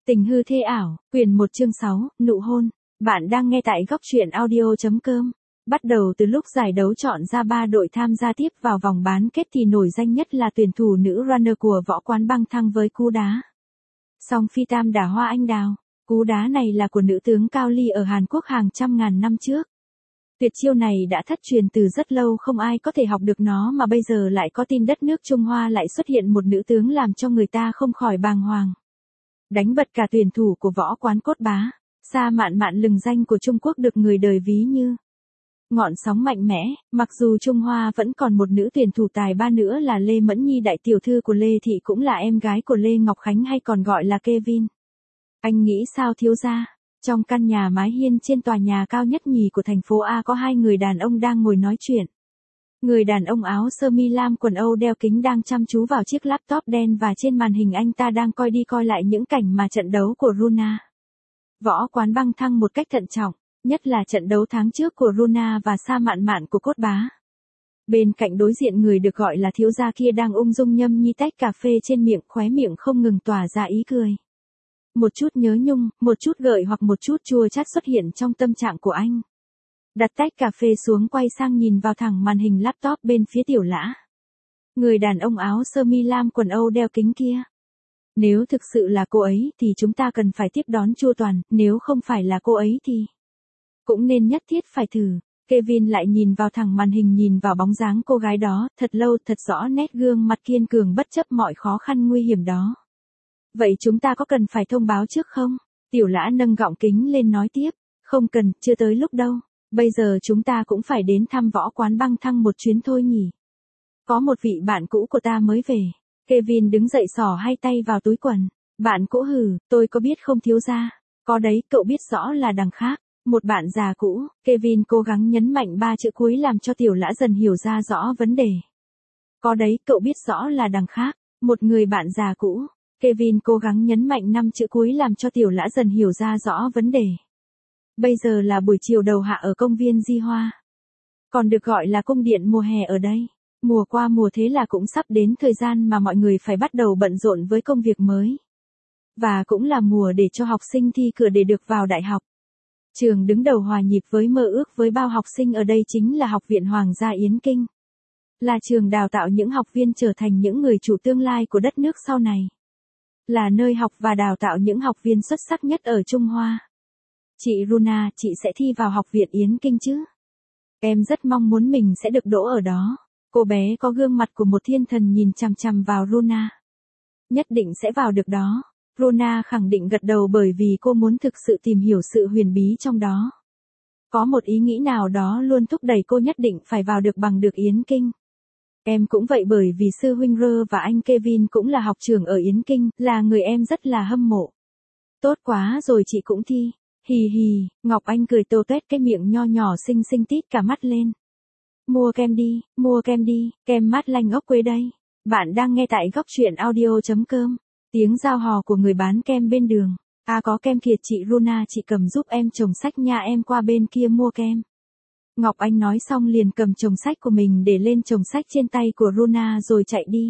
Tình hư thê ảo, quyển 1 chương 6, nụ hôn. Bạn đang nghe tại góc truyện audio.com. Bắt đầu từ lúc giải đấu chọn ra 3 đội tham gia tiếp vào vòng bán kết thì nổi danh nhất là tuyển thủ nữ runner của Võ Quán Băng Thăng với cú đá Song Phi Tam đả hoa anh đào. Cú đá này là của nữ tướng Cao Ly ở Hàn Quốc hàng trăm ngàn năm trước. Tuyệt chiêu này đã thất truyền từ rất lâu, không ai có thể học được nó, mà bây giờ lại có tin đất nước Trung Hoa lại xuất hiện một nữ tướng làm cho người ta không khỏi bàng hoàng. Đánh bật cả tuyển thủ của Võ Quán Cốt Bá, Sa Mạn Mạn lừng danh của Trung Quốc được người đời ví như ngọn sóng mạnh mẽ. Mặc dù Trung Hoa vẫn còn một nữ tuyển thủ tài ba nữa là Lê Mẫn Nhi, đại tiểu thư của Lê Thị, cũng là em gái của Lê Ngọc Khánh hay còn gọi là Kevin. Anh nghĩ sao thiếu gia? Trong căn nhà mái hiên trên tòa nhà cao nhất nhì của thành phố A có hai người đàn ông đang ngồi nói chuyện. Người đàn ông áo sơ mi lam quần Âu đeo kính đang chăm chú vào chiếc laptop đen, và trên màn hình anh ta đang coi đi coi lại những cảnh mà trận đấu của Runa Võ Quán Băng Thăng một cách thận trọng, nhất là trận đấu tháng trước của Runa và Sa Mạn Mạn của Cốt Bá. Bên cạnh đối diện, người được gọi là thiếu gia kia đang ung dung nhâm nhi tách cà phê trên miệng, khóe miệng không ngừng tỏa ra ý cười. Một chút nhớ nhung, một chút gợi hoặc một chút chua chát xuất hiện trong tâm trạng của anh. Đặt tách cà phê xuống, quay sang nhìn vào thẳng màn hình laptop bên phía Tiểu Lã. Người đàn ông áo sơ mi lam quần Âu đeo kính kia. Nếu thực sự là cô ấy thì chúng ta cần phải tiếp đón chu toàn, nếu không phải là cô ấy thì cũng nên nhất thiết phải thử. Kevin lại nhìn vào thẳng màn hình, nhìn vào bóng dáng cô gái đó, thật lâu, thật rõ nét gương mặt kiên cường bất chấp mọi khó khăn nguy hiểm đó. Vậy chúng ta có cần phải thông báo trước không? Tiểu Lã nâng gọng kính lên nói tiếp. Không cần, chưa tới lúc đâu. Bây giờ chúng ta cũng phải đến thăm Võ Quán Băng Thăng một chuyến thôi nhỉ. Có một vị bạn cũ của ta mới về. Kevin đứng dậy xỏ hai tay vào túi quần. Bạn cũ hừ, tôi có biết không thiếu gia. Có đấy, cậu biết rõ là đằng khác. Một bạn già cũ. Kevin cố gắng nhấn mạnh 3 chữ cuối làm cho Tiểu Lã dần hiểu ra rõ vấn đề. Có đấy, cậu biết rõ là đằng khác. Một người bạn già cũ. Kevin cố gắng nhấn mạnh 5 chữ cuối làm cho Tiểu Lã dần hiểu ra rõ vấn đề. Bây giờ là buổi chiều đầu hạ ở công viên Di Hoa, còn được gọi là cung điện mùa hè ở đây. Mùa qua mùa thế là cũng sắp đến thời gian mà mọi người phải bắt đầu bận rộn với công việc mới. Và cũng là mùa để cho học sinh thi cử để được vào đại học. Trường đứng đầu hòa nhịp với mơ ước với bao học sinh ở đây chính là Học viện Hoàng gia Yến Kinh. Là trường đào tạo những học viên trở thành những người chủ tương lai của đất nước sau này. Là nơi học và đào tạo những học viên xuất sắc nhất ở Trung Hoa. Chị Runa, chị sẽ thi vào Học viện Yến Kinh chứ? Em rất mong muốn mình sẽ được đỗ ở đó. Cô bé có gương mặt của một thiên thần nhìn chằm chằm vào Runa. Nhất định sẽ vào được đó. Runa khẳng định gật đầu, bởi vì cô muốn thực sự tìm hiểu sự huyền bí trong đó. Có một ý nghĩ nào đó luôn thúc đẩy cô nhất định phải vào được bằng được Yến Kinh. Em cũng vậy, bởi vì sư huynh Rơ và anh Kevin cũng là học trưởng ở Yến Kinh, là người em rất là hâm mộ. Tốt quá rồi, chị cũng thi. Hì hì, Ngọc Anh cười tô tuét cái miệng nho nhỏ xinh xinh tít cả mắt lên. Mua kem đi, kem mát lanh ốc quế đây. Bạn đang nghe tại góc truyện audio.com. Tiếng rao hò của người bán kem bên đường. À có kem kìa chị Runa, chị cầm giúp em chồng sách nha, em qua bên kia mua kem. Ngọc Anh nói xong liền cầm chồng sách của mình để lên chồng sách trên tay của Runa rồi chạy đi.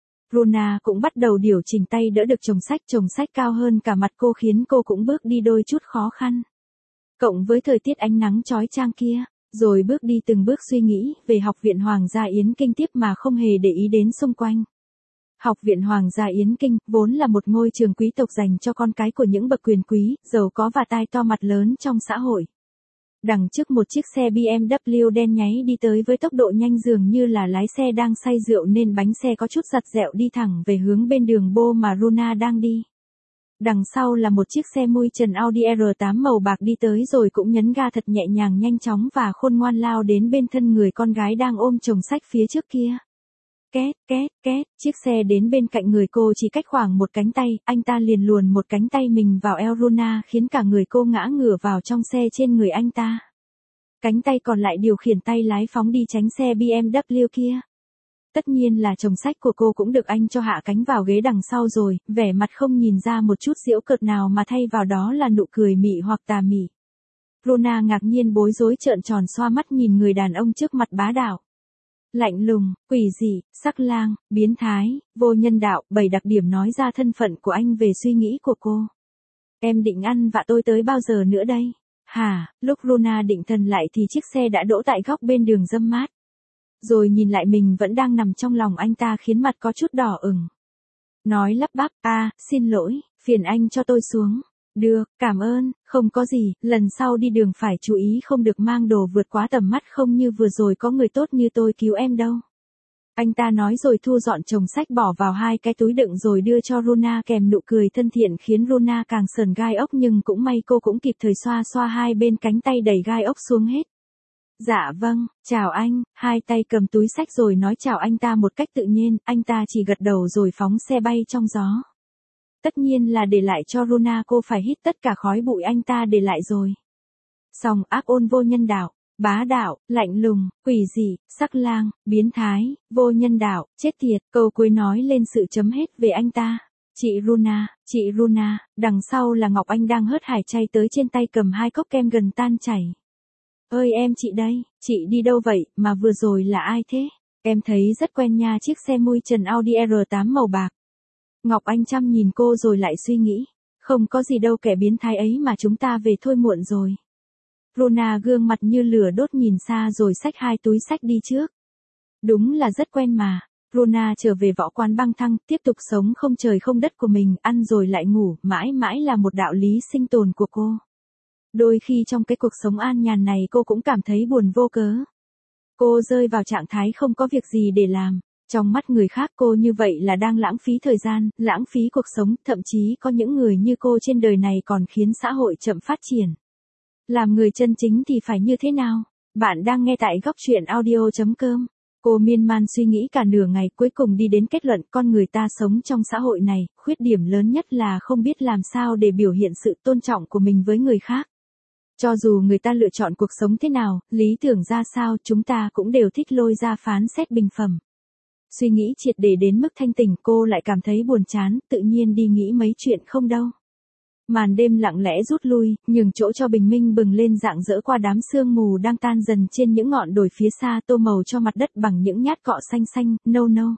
Runa cũng bắt đầu điều chỉnh tay đỡ được chồng sách cao hơn cả mặt cô khiến cô cũng bước đi đôi chút khó khăn. Cộng với thời tiết ánh nắng chói chang kia, rồi bước đi từng bước suy nghĩ về Học viện Hoàng gia Yến Kinh tiếp mà không hề để ý đến xung quanh. Học viện Hoàng gia Yến Kinh vốn là một ngôi trường quý tộc dành cho con cái của những bậc quyền quý, giàu có và tai to mặt lớn trong xã hội. Đằng trước một chiếc xe BMW đen nháy đi tới với tốc độ nhanh, dường như là lái xe đang say rượu nên bánh xe có chút giật dẹo đi thẳng về hướng bên đường Bô mà Runa đang đi. Đằng sau là một chiếc xe mui trần Audi R8 màu bạc đi tới rồi cũng nhấn ga thật nhẹ nhàng, nhanh chóng và khôn ngoan lao đến bên thân người con gái đang ôm chồng sách phía trước kia. Két, két, két, chiếc xe đến bên cạnh người cô chỉ cách khoảng một cánh tay, anh ta liền luồn một cánh tay mình vào eo Runa khiến cả người cô ngã ngửa vào trong xe trên người anh ta. Cánh tay còn lại điều khiển tay lái phóng đi tránh xe BMW kia. Tất nhiên là chồng sách của cô cũng được anh cho hạ cánh vào ghế đằng sau rồi, vẻ mặt không nhìn ra một chút giễu cợt nào mà thay vào đó là nụ cười mị hoặc tà mị. Runa ngạc nhiên bối rối trợn tròn xoa mắt nhìn người đàn ông trước mặt bá đạo. Lạnh lùng, quỷ dị, sắc lang, biến thái, vô nhân đạo, 7 đặc điểm nói ra thân phận của anh về suy nghĩ của cô. Em định ăn vạ tôi tới bao giờ nữa đây? Hả, lúc Runa định thần lại thì chiếc xe đã đỗ tại góc bên đường râm mát. Rồi nhìn lại mình vẫn đang nằm trong lòng anh ta khiến mặt có chút đỏ ửng. Nói lắp bắp, xin lỗi, phiền anh cho tôi xuống. Được, cảm ơn, không có gì, lần sau đi đường phải chú ý không được mang đồ vượt quá tầm mắt không như vừa rồi có người tốt như tôi cứu em đâu. Anh ta nói rồi thu dọn chồng sách bỏ vào 2 cái túi đựng rồi đưa cho Runa kèm nụ cười thân thiện khiến Runa càng sờn gai ốc nhưng cũng may cô cũng kịp thời xoa xoa 2 bên cánh tay đẩy gai ốc xuống hết. Dạ vâng, chào anh, 2 tay cầm túi sách rồi nói chào anh ta một cách tự nhiên, anh ta chỉ gật đầu rồi phóng xe bay trong gió. Tất nhiên là để lại cho Runa cô phải hít tất cả khói bụi anh ta để lại rồi. Song ác ôn vô nhân đạo, bá đạo, lạnh lùng, quỷ dị, sắc lang, biến thái, vô nhân đạo, chết tiệt, câu cuối nói lên sự chấm hết về anh ta. Chị Runa, đằng sau là Ngọc Anh đang hớt hải chay tới trên tay cầm 2 cốc kem gần tan chảy. Ơi em chị đây, chị đi đâu vậy, mà vừa rồi là ai thế? Em thấy rất quen nha chiếc xe mui trần Audi R8 màu bạc. Ngọc Anh chăm nhìn cô rồi lại suy nghĩ, không có gì đâu kẻ biến thái ấy mà chúng ta về thôi muộn rồi. Runa gương mặt như lửa đốt nhìn xa rồi xách 2 túi sách đi trước. Đúng là rất quen mà. Runa trở về võ quán băng thăng, tiếp tục sống không trời không đất của mình, ăn rồi lại ngủ, mãi mãi là một đạo lý sinh tồn của cô. Đôi khi trong cái cuộc sống an nhàn này cô cũng cảm thấy buồn vô cớ. Cô rơi vào trạng thái không có việc gì để làm. Trong mắt người khác cô như vậy là đang lãng phí thời gian, lãng phí cuộc sống, thậm chí có những người như cô trên đời này còn khiến xã hội chậm phát triển. Làm người chân chính thì phải như thế nào? Bạn đang nghe tại góc truyện audio.com. Cô miên man suy nghĩ cả nửa ngày cuối cùng đi đến kết luận con người ta sống trong xã hội này, khuyết điểm lớn nhất là không biết làm sao để biểu hiện sự tôn trọng của mình với người khác. Cho dù người ta lựa chọn cuộc sống thế nào, lý tưởng ra sao chúng ta cũng đều thích lôi ra phán xét bình phẩm. Suy nghĩ triệt để đến mức thanh tỉnh cô lại cảm thấy buồn chán, tự nhiên đi nghĩ mấy chuyện không đâu. Màn đêm lặng lẽ rút lui, nhường chỗ cho bình minh bừng lên rạng rỡ qua đám sương mù đang tan dần trên những ngọn đồi phía xa tô màu cho mặt đất bằng những nhát cọ xanh xanh, nâu nâu.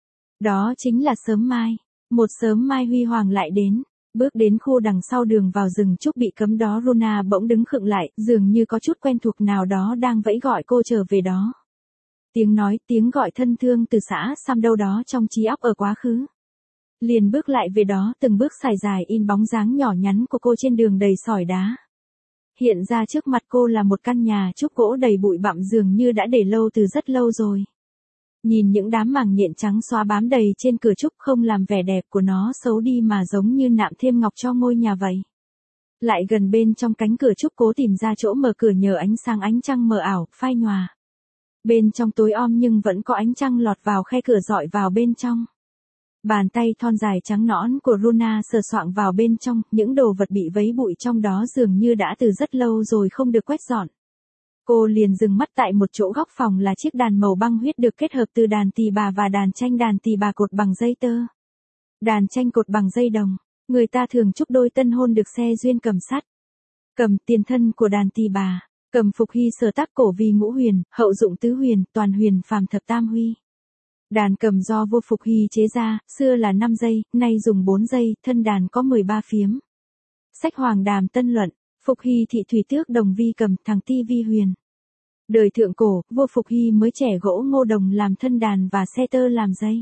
Đó chính là sớm mai. Một sớm mai huy hoàng lại đến. Bước đến khu đằng sau đường vào rừng trúc bị cấm đó Runa bỗng đứng khựng lại, dường như có chút quen thuộc nào đó đang vẫy gọi cô trở về đó. Tiếng nói, tiếng gọi thân thương từ xã Sam đâu đó trong trí óc ở quá khứ. Liền bước lại về đó từng bước xài dài in bóng dáng nhỏ nhắn của cô trên đường đầy sỏi đá. Hiện ra trước mặt cô là một căn nhà trúc gỗ đầy bụi bặm dường như đã để lâu từ rất lâu rồi. Nhìn những đám màng nhện trắng xóa bám đầy trên cửa trúc không làm vẻ đẹp của nó xấu đi mà giống như nạm thêm ngọc cho ngôi nhà vậy. Lại gần bên trong cánh cửa trúc cố tìm ra chỗ mở cửa nhờ ánh sáng ánh trăng mờ ảo, phai nhòa. Bên trong tối om nhưng vẫn có ánh trăng lọt vào khe cửa dọi vào bên trong. Bàn tay thon dài trắng nõn của Runa sờ soạng vào bên trong, những đồ vật bị vấy bụi trong đó dường như đã từ rất lâu rồi không được quét dọn. Cô liền dừng mắt tại một chỗ góc phòng là chiếc đàn màu băng huyết được kết hợp từ đàn tỳ bà và đàn tỳ bà cột bằng dây tơ. Đàn tranh cột bằng dây đồng, người ta thường chúc đôi tân hôn được xe duyên cầm sắt. Cầm tiền thân của đàn tỳ bà, cầm phục hy sở tác cổ vì ngũ huyền, hậu dụng tứ huyền, toàn huyền phàm thập tam huy. Đàn cầm do vua Phục Hy chế ra, xưa là 5 giây, nay dùng 4 giây, thân đàn có 13 phiếm. Sách Hoàng Đàm Tân Luận, Phục Hy thị thủy tước đồng vi cầm, thằng ti vi huyền. Đời thượng cổ, vua Phục Hy mới trẻ gỗ ngô đồng làm thân đàn và xe tơ làm dây.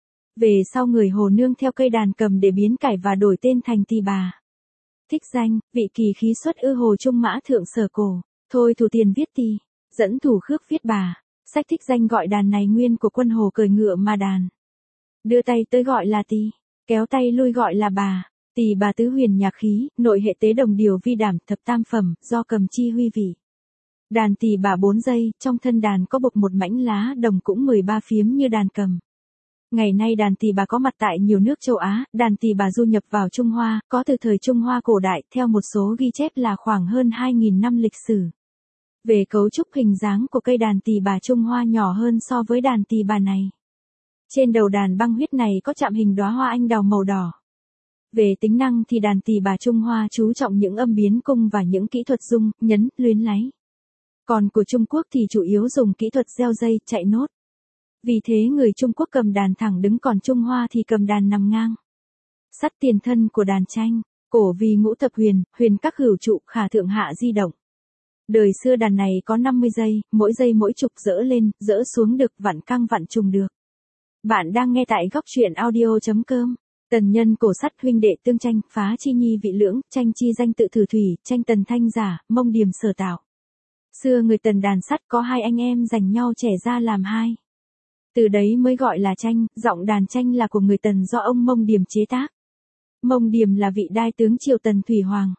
Về sau người Hồ nương theo cây đàn cầm để biến cải và đổi tên thành tỳ bà. Thích danh, vị kỳ khí xuất ư Hồ Trung Mã Thượng Sở Cổ, thôi thủ tiền viết tỳ, dẫn thủ khước viết bà. Sách thích danh gọi đàn này nguyên của quân Hồ cởi ngựa mà đàn. Đưa tay tới gọi là tỳ, kéo tay lui gọi là bà. Tỳ bà tứ huyền nhạc khí, nội hệ tế đồng điều vi đảm thập tam phẩm, do cầm chi huy vị. Đàn tỳ bà 4 giây, trong thân đàn có bộc một mảnh lá đồng cũng 13 phiếm như đàn cầm. Ngày nay đàn tỳ bà có mặt tại nhiều nước châu Á, đàn tỳ bà du nhập vào Trung Hoa, có từ thời Trung Hoa cổ đại, theo một số ghi chép là khoảng hơn 2.000 năm lịch sử. Về cấu trúc hình dáng của cây đàn tỳ bà Trung Hoa nhỏ hơn so với đàn tỳ bà này. Trên đầu đàn băng huyết này có chạm hình đóa hoa anh đào màu đỏ. Về tính năng thì đàn tỳ bà Trung Hoa chú trọng những âm biến cung và những kỹ thuật rung, nhấn, luyến láy. Còn của Trung Quốc thì chủ yếu dùng kỹ thuật gieo dây, chạy nốt. Vì thế người Trung Quốc cầm đàn thẳng đứng còn Trung Hoa thì cầm đàn nằm ngang. Sắt tiền thân của đàn tranh. Cổ vì ngũ thập huyền, huyền các hữu trụ, khả thượng hạ di động. Đời xưa đàn này có 50 giây mỗi trục dỡ lên, dỡ xuống được, vặn căng vặn trùng được. Bạn đang nghe tại góc truyện audio.com. Tần nhân cổ sắt huynh đệ tương tranh, phá chi nhi vị lưỡng, tranh chi danh tự thử thủy, tranh tần thanh giả, mông điềm sở tạo. Xưa người Tần đàn sắt có hai anh em giành nhau trẻ ra làm hai. Từ đấy mới gọi là tranh, giọng đàn tranh là của người Tần do ông Mông Điềm chế tác. Mông Điềm là vị đai tướng triều Tần Thủy Hoàng,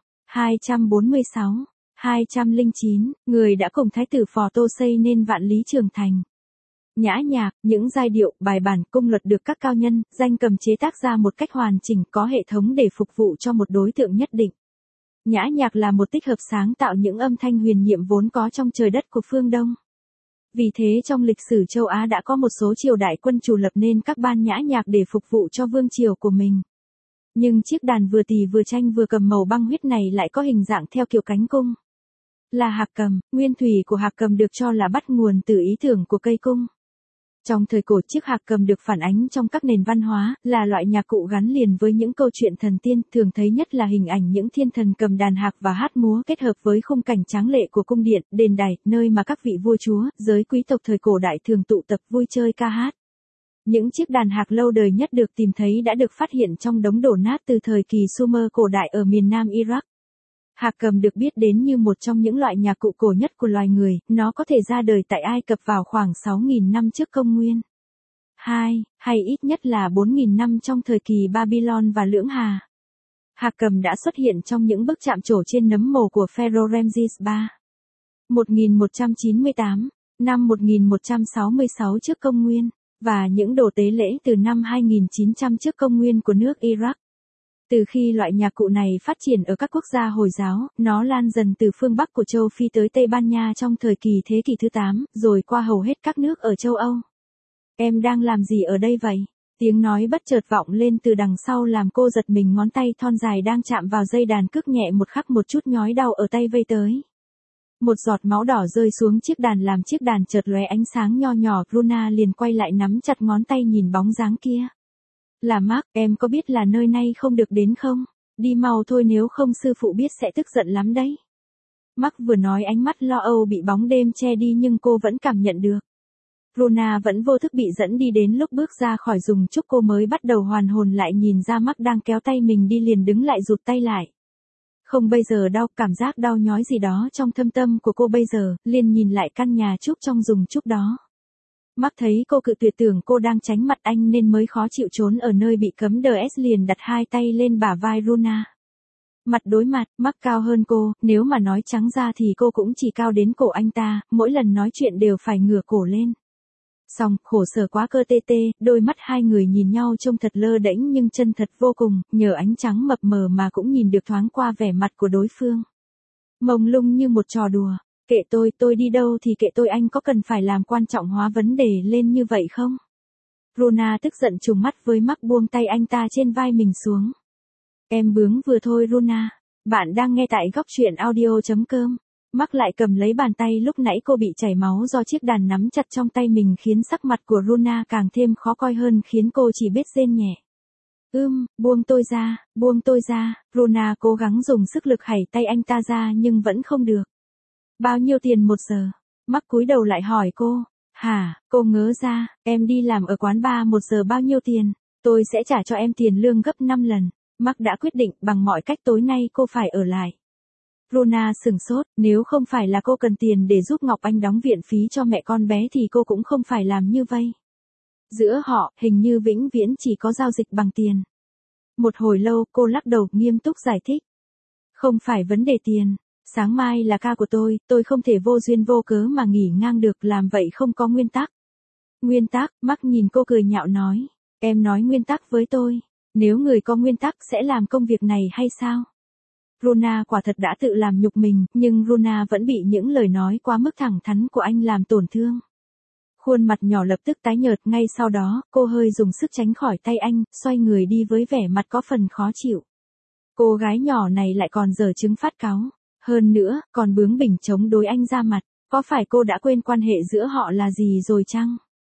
246-209, người đã cùng Thái tử Phò Tô xây nên Vạn Lý Trường Thành. Nhã nhạc, những giai điệu, bài bản, cung luật được các cao nhân, danh cầm chế tác ra một cách hoàn chỉnh, có hệ thống để phục vụ cho một đối tượng nhất định. Nhã nhạc là một tích hợp sáng tạo những âm thanh huyền nhiệm vốn có trong trời đất của phương Đông. Vì thế trong lịch sử châu Á đã có một số triều đại quân chủ lập nên các ban nhã nhạc để phục vụ cho vương triều của mình. Nhưng chiếc đàn vừa tỳ vừa tranh vừa cầm màu băng huyết này lại có hình dạng theo kiểu cánh cung. Là hạc cầm, nguyên thủy của hạc cầm được cho là bắt nguồn từ ý tưởng của cây cung. Trong thời cổ, chiếc hạc cầm được phản ánh trong các nền văn hóa, là loại nhạc cụ gắn liền với những câu chuyện thần tiên, thường thấy nhất là hình ảnh những thiên thần cầm đàn hạc và hát múa kết hợp với khung cảnh tráng lệ của cung điện, đền đài, nơi mà các vị vua chúa, giới quý tộc thời cổ đại thường tụ tập vui chơi ca hát. Những chiếc đàn hạc lâu đời nhất được tìm thấy đã được phát hiện trong đống đổ nát từ thời kỳ Sumer cổ đại ở miền Nam Iraq. Hạc cầm được biết đến như một trong những loại nhạc cụ cổ nhất của loài người, nó có thể ra đời tại Ai Cập vào khoảng 6.000 năm trước công nguyên. Hay ít nhất là 4.000 năm trong thời kỳ Babylon và Lưỡng Hà. Hạc cầm đã xuất hiện trong những bức chạm trổ trên nấm mồ của Pharaoh Ramses III. 1198, năm 1166 trước công nguyên, và những đồ tế lễ từ năm 2900 trước công nguyên của nước Iraq. Từ khi loại nhạc cụ này phát triển ở các quốc gia Hồi giáo, nó lan dần từ phương Bắc của châu Phi tới Tây Ban Nha trong thời kỳ thế kỷ thứ 8, rồi qua hầu hết các nước ở châu Âu. Em đang làm gì ở đây vậy? Tiếng nói bất chợt vọng lên từ đằng sau làm cô giật mình, ngón tay thon dài đang chạm vào dây đàn cước nhẹ một khắc một chút nhói đau ở tay vây tới. Một giọt máu đỏ rơi xuống chiếc đàn làm chiếc đàn chợt lóe ánh sáng nho nhỏ, Bruna liền quay lại nắm chặt ngón tay nhìn bóng dáng kia. Là Mark, em có biết là nơi này không được đến không? Đi mau thôi nếu không sư phụ biết sẽ tức giận lắm đấy. Mark vừa nói ánh mắt lo âu bị bóng đêm che đi nhưng cô vẫn cảm nhận được. Bruna vẫn vô thức bị dẫn đi, đến lúc bước ra khỏi dùng trúc cô mới bắt đầu hoàn hồn lại, nhìn ra Mark đang kéo tay mình đi liền đứng lại rụt tay lại. Không bây giờ đau, cảm giác đau nhói gì đó trong thâm tâm của cô bây giờ, liền nhìn lại căn nhà trúc trong dùng trúc đó. Mark thấy cô cự tuyệt, tưởng cô đang tránh mặt anh nên mới khó chịu trốn ở nơi bị cấm, DS liền đặt hai tay lên bả vai Bruna. Mặt đối mặt, Mark cao hơn cô, nếu mà nói trắng ra thì cô cũng chỉ cao đến cổ anh ta, mỗi lần nói chuyện đều phải ngửa cổ lên. Xong, khổ sở quá cơ tê tê, đôi mắt hai người nhìn nhau trông thật lơ đễnh nhưng chân thật vô cùng, nhờ ánh trắng mập mờ mà cũng nhìn được thoáng qua vẻ mặt của đối phương. Mông lung như một trò đùa. Kệ tôi đi đâu thì kệ tôi, anh có cần phải làm quan trọng hóa vấn đề lên như vậy không? Bruna tức giận trừng mắt với Mark, buông tay anh ta trên vai mình xuống. Em bướng vừa thôi Bruna. Bạn đang nghe tại góc truyện audio.com. Mark lại cầm lấy bàn tay lúc nãy cô bị chảy máu do chiếc đàn nắm chặt trong tay mình, khiến sắc mặt của Bruna càng thêm khó coi hơn, khiến cô chỉ biết rên nhẹ. Buông tôi ra, Bruna cố gắng dùng sức lực hẩy tay anh ta ra nhưng vẫn không được. Bao nhiêu tiền một giờ? Mark cúi đầu lại hỏi cô. Hả? Cô ngớ ra, em đi làm ở quán bar một giờ bao nhiêu tiền? Tôi sẽ trả cho em tiền lương gấp 5 lần. Mark đã quyết định bằng mọi cách tối nay cô phải ở lại. Bruna sửng sốt, nếu không phải là cô cần tiền để giúp Ngọc Anh đóng viện phí cho mẹ con bé thì cô cũng không phải làm như vậy. Giữa họ, hình như vĩnh viễn chỉ có giao dịch bằng tiền. Một hồi lâu, cô lắc đầu nghiêm túc giải thích. Không phải vấn đề tiền. Sáng mai là ca của tôi không thể vô duyên vô cớ mà nghỉ ngang được, làm vậy không có nguyên tắc. Nguyên tắc? Mark nhìn cô cười nhạo nói. Em nói nguyên tắc với tôi. Nếu người có nguyên tắc sẽ làm công việc này hay sao? Bruna quả thật đã tự làm nhục mình, nhưng Bruna vẫn bị những lời nói quá mức thẳng thắn của anh làm tổn thương. Khuôn mặt nhỏ lập tức tái nhợt, ngay sau đó, cô hơi dùng sức tránh khỏi tay anh, xoay người đi với vẻ mặt có phần khó chịu. Cô gái nhỏ này lại còn dở chứng phát cáu. Hơn nữa, còn bướng bỉnh chống đối anh ra mặt. Có phải cô đã quên quan hệ giữa họ là gì rồi chăng?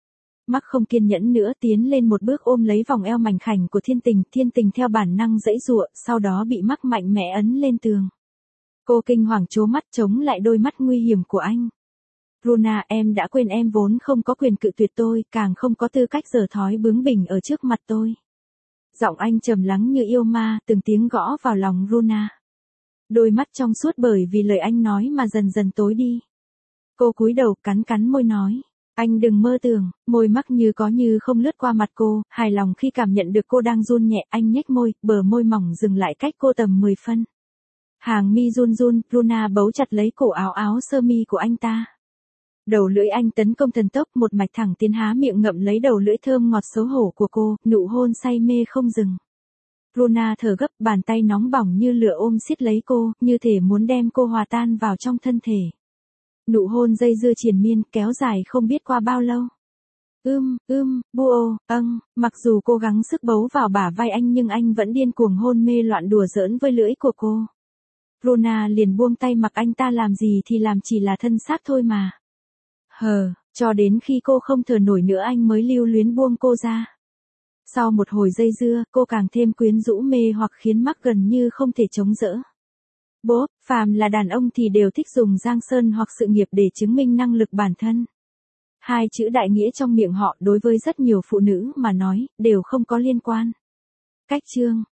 Mark không kiên nhẫn nữa tiến lên một bước ôm lấy vòng eo mảnh khảnh của Thiên Tình theo bản năng giãy giụa, sau đó bị Mark mạnh mẽ ấn lên tường. Cô kinh hoàng trố mắt chống lại đôi mắt nguy hiểm của anh. Runa, em đã quên em vốn không có quyền cự tuyệt tôi, càng không có tư cách giở thói bướng bỉnh ở trước mặt tôi. Giọng anh trầm lắng như yêu ma, từng tiếng gõ vào lòng Runa. Đôi mắt trong suốt bởi vì lời anh nói mà dần dần tối đi. Cô cúi đầu cắn môi nói. Anh đừng mơ tưởng, môi Mark như có như không lướt qua mặt cô, hài lòng khi cảm nhận được cô đang run nhẹ, anh nhếch môi, bờ môi mỏng dừng lại cách cô tầm 10 phân. Hàng mi run run, Runa bấu chặt lấy cổ áo sơ mi của anh ta. Đầu lưỡi anh tấn công thần tốc, một mạch thẳng tiến há miệng ngậm lấy đầu lưỡi thơm ngọt xấu hổ của cô, nụ hôn say mê không dừng. Runa thở gấp, bàn tay nóng bỏng như lửa ôm siết lấy cô, như thể muốn đem cô hòa tan vào trong thân thể. Nụ hôn dây dưa triền miên, kéo dài không biết qua bao lâu. Mặc dù cố gắng sức bấu vào bả vai anh nhưng anh vẫn điên cuồng hôn mê loạn đùa giỡn với lưỡi của cô. Runa liền buông tay mặc anh ta làm gì thì làm, chỉ là thân xác thôi mà. Cho đến khi cô không thở nổi nữa anh mới lưu luyến buông cô ra. Sau một hồi dây dưa, cô càng thêm quyến rũ mê hoặc khiến Mark gần như không thể chống đỡ. Phàm là đàn ông thì đều thích dùng giang sơn hoặc sự nghiệp để chứng minh năng lực bản thân. Hai chữ đại nghĩa trong miệng họ đối với rất nhiều phụ nữ mà nói, đều không có liên quan. Cách chương